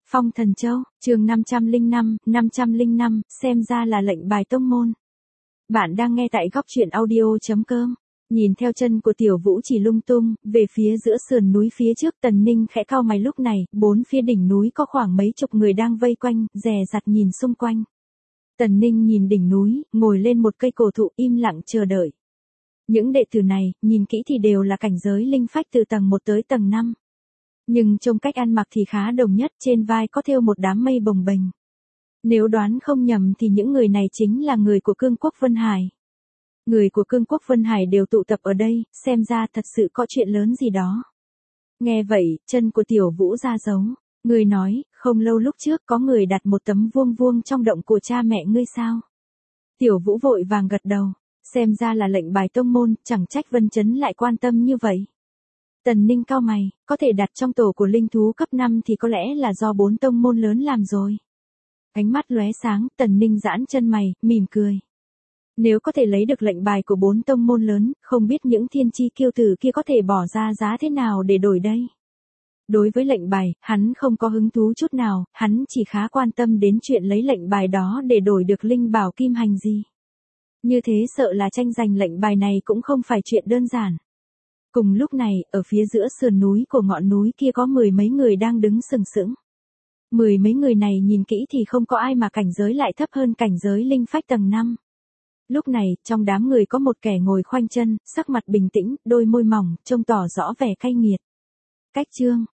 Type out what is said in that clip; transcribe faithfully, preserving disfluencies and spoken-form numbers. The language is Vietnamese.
Phong Thần Châu, chương năm trăm lẻ năm, năm trăm lẻ năm, xem ra là lệnh bài tông môn. Bạn đang nghe tại góc truyện audio chấm com. Nhìn theo chân của Tiểu Vũ chỉ lung tung, về phía giữa sườn núi phía trước, Tần Ninh khẽ cau mày. Lúc này, bốn phía đỉnh núi có khoảng mấy chục người đang vây quanh, dè dặt nhìn xung quanh. Tần Ninh nhìn đỉnh núi, ngồi lên một cây cổ thụ im lặng chờ đợi. Những đệ tử này, nhìn kỹ thì đều là cảnh giới linh phách từ tầng một tới tầng năm. Nhưng trông cách ăn mặc thì khá đồng nhất, trên vai có thêu một đám mây bồng bềnh. Nếu đoán không nhầm thì những người này chính là người của Cương Quốc Vân Hải. Người của Cương Quốc Vân Hải đều tụ tập ở đây, xem ra thật sự có chuyện lớn gì đó. Nghe vậy, chân của Tiểu Vũ ra dấu. Người nói, không lâu lúc trước có người đặt một tấm vuông vuông trong động của cha mẹ ngươi sao? Tiểu Vũ vội vàng gật đầu, xem ra là lệnh bài tông môn, chẳng trách Vân Chấn lại quan tâm như vậy. Tần Ninh cau mày, có thể đặt trong tổ của linh thú cấp năm thì có lẽ là do bốn tông môn lớn làm rồi. Ánh mắt lóe sáng, Tần Ninh giãn chân mày, mỉm cười. Nếu có thể lấy được lệnh bài của bốn tông môn lớn, không biết những thiên chi kiêu tử kia có thể bỏ ra giá thế nào để đổi đây. Đối với lệnh bài, hắn không có hứng thú chút nào, hắn chỉ khá quan tâm đến chuyện lấy lệnh bài đó để đổi được linh bảo kim hành gì. Như thế sợ là tranh giành lệnh bài này cũng không phải chuyện đơn giản. Cùng lúc này, ở phía giữa sườn núi của ngọn núi kia có mười mấy người đang đứng sừng sững. Mười mấy người này nhìn kỹ thì không có ai mà cảnh giới lại thấp hơn cảnh giới linh phách tầng năm. Lúc này, trong đám người có một kẻ ngồi khoanh chân, sắc mặt bình tĩnh, đôi môi mỏng, trông tỏ rõ vẻ cay nghiệt. Cách chương,